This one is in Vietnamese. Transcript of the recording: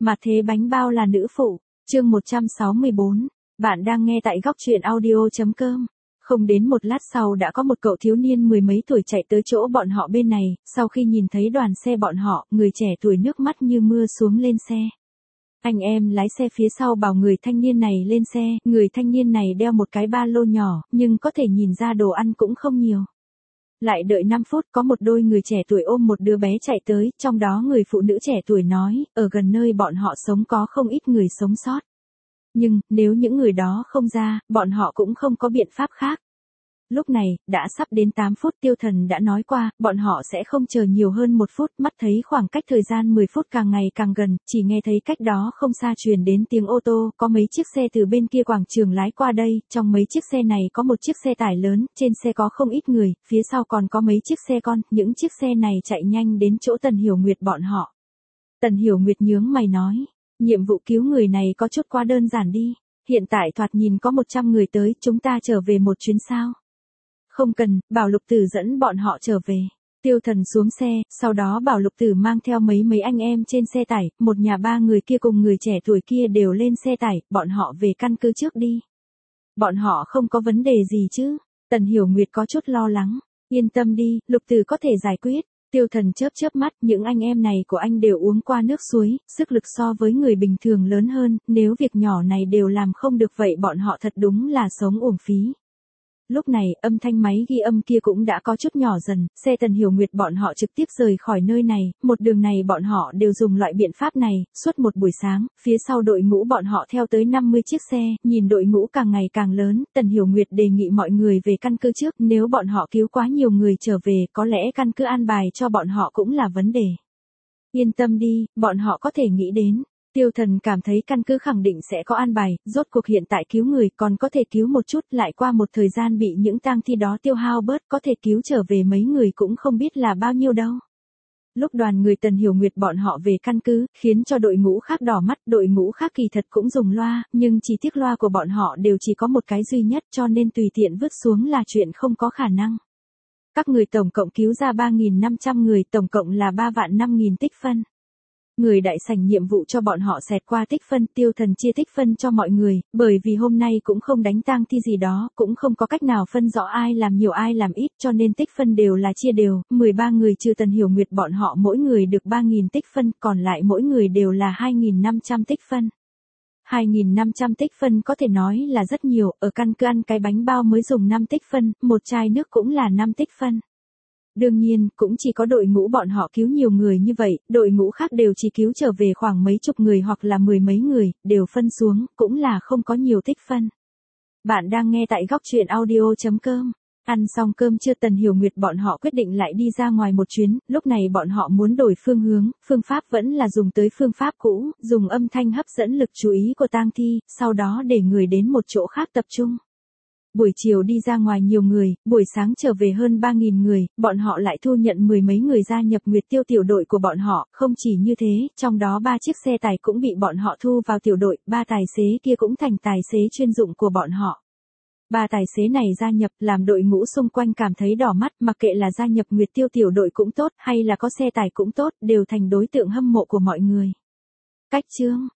Mà thế bánh bao là nữ phụ, chương 164, bạn đang nghe tại góc truyện audio.com. Không đến một lát sau đã có một cậu thiếu niên mười mấy tuổi chạy tới chỗ bọn họ bên này, sau khi nhìn thấy đoàn xe bọn họ, người trẻ tuổi nước mắt như mưa xuống lên xe. Anh em lái xe phía sau bảo người thanh niên này lên xe, người thanh niên này đeo một cái ba lô nhỏ, nhưng có thể nhìn ra đồ ăn cũng không nhiều. Lại đợi 5 phút có một đôi người trẻ tuổi ôm một đứa bé chạy tới, trong đó người phụ nữ trẻ tuổi nói, ở gần nơi bọn họ sống có không ít người sống sót. Nhưng, nếu những người đó không ra, bọn họ cũng không có biện pháp khác. Lúc này, đã sắp đến 8 phút Tiêu Thần đã nói qua, bọn họ sẽ không chờ nhiều hơn 1 phút, mắt thấy khoảng cách thời gian 10 phút càng ngày càng gần, chỉ nghe thấy cách đó không xa truyền đến tiếng ô tô, có mấy chiếc xe từ bên kia quảng trường lái qua đây, trong mấy chiếc xe này có một chiếc xe tải lớn, trên xe có không ít người, phía sau còn có mấy chiếc xe con, những chiếc xe này chạy nhanh đến chỗ Tần Hiểu Nguyệt bọn họ. Tần Hiểu Nguyệt nhướng mày nói, nhiệm vụ cứu người này có chút quá đơn giản đi, hiện tại thoạt nhìn có 100 người tới, chúng ta trở về một chuyến sao? Không cần, bảo Lục Tử dẫn bọn họ trở về. Tiêu Thần xuống xe, sau đó bảo Lục Tử mang theo mấy anh em trên xe tải, một nhà 3 người kia cùng người trẻ tuổi kia đều lên xe tải, bọn họ về căn cứ trước đi. Bọn họ không có vấn đề gì chứ? Tần Hiểu Nguyệt có chút lo lắng. Yên tâm đi, Lục Tử có thể giải quyết. Tiêu Thần chớp mắt, những anh em này của anh đều uống qua nước suối, sức lực so với người bình thường lớn hơn, nếu việc nhỏ này đều làm không được vậy bọn họ thật đúng là sống uổng phí. Lúc này, âm thanh máy ghi âm kia cũng đã có chút nhỏ dần, xe Tần Hiểu Nguyệt bọn họ trực tiếp rời khỏi nơi này, một đường này bọn họ đều dùng loại biện pháp này, suốt một buổi sáng, phía sau đội ngũ bọn họ theo tới 50 chiếc xe, nhìn đội ngũ càng ngày càng lớn, Tần Hiểu Nguyệt đề nghị mọi người về căn cứ trước, nếu bọn họ cứu quá nhiều người trở về, có lẽ căn cứ an bài cho bọn họ cũng là vấn đề. Yên tâm đi, bọn họ có thể nghĩ đến. Tiêu Thần cảm thấy căn cứ khẳng định sẽ có an bài, rốt cuộc hiện tại cứu người còn có thể cứu một chút, lại qua một thời gian bị những tang thi đó tiêu hao bớt, có thể cứu trở về mấy người cũng không biết là bao nhiêu đâu. Lúc đoàn người Tần Hiểu Nguyệt bọn họ về căn cứ, khiến cho đội ngũ khác đỏ mắt, đội ngũ khác kỳ thật cũng dùng loa, nhưng chỉ tiếc loa của bọn họ đều chỉ có một cái duy nhất cho nên tùy tiện vứt xuống là chuyện không có khả năng. Các người tổng cộng cứu ra 3.500 người, tổng cộng là 3.500.000 tích phân. Người đại sảnh nhiệm vụ cho bọn họ xẹt qua tích phân, Tiêu Thần chia tích phân cho mọi người, bởi vì hôm nay cũng không đánh tang thi gì đó, cũng không có cách nào phân rõ ai làm nhiều ai làm ít cho nên tích phân đều là chia đều, 13 người trừ Tần Hiểu Nguyệt bọn họ mỗi người được 3.000 tích phân, còn lại mỗi người đều là 2.500 tích phân. 2.500 tích phân có thể nói là rất nhiều, ở căn cứ ăn cái bánh bao mới dùng 5 tích phân, một chai nước cũng là 5 tích phân. Đương nhiên, cũng chỉ có đội ngũ bọn họ cứu nhiều người như vậy, đội ngũ khác đều chỉ cứu trở về khoảng mấy chục người hoặc là mười mấy người, đều phân xuống, cũng là không có nhiều tích phân. Bạn đang nghe tại góc truyện audio.com. Ăn xong cơm trưa Tần Hiểu Nguyệt bọn họ quyết định lại đi ra ngoài một chuyến, lúc này bọn họ muốn đổi phương hướng, phương pháp vẫn là dùng tới phương pháp cũ, dùng âm thanh hấp dẫn lực chú ý của tang thi, sau đó để người đến một chỗ khác tập trung. Buổi chiều đi ra ngoài nhiều người, buổi sáng trở về hơn 3.000 người, bọn họ lại thu nhận mười mấy người gia nhập Nguyệt Tiêu tiểu đội của bọn họ, không chỉ như thế, trong đó 3 chiếc xe tải cũng bị bọn họ thu vào tiểu đội, 3 tài xế kia cũng thành tài xế chuyên dụng của bọn họ. 3 tài xế này gia nhập làm đội ngũ xung quanh cảm thấy đỏ mắt, mặc kệ là gia nhập Nguyệt Tiêu tiểu đội cũng tốt, hay là có xe tải cũng tốt, đều thành đối tượng hâm mộ của mọi người. Cách chương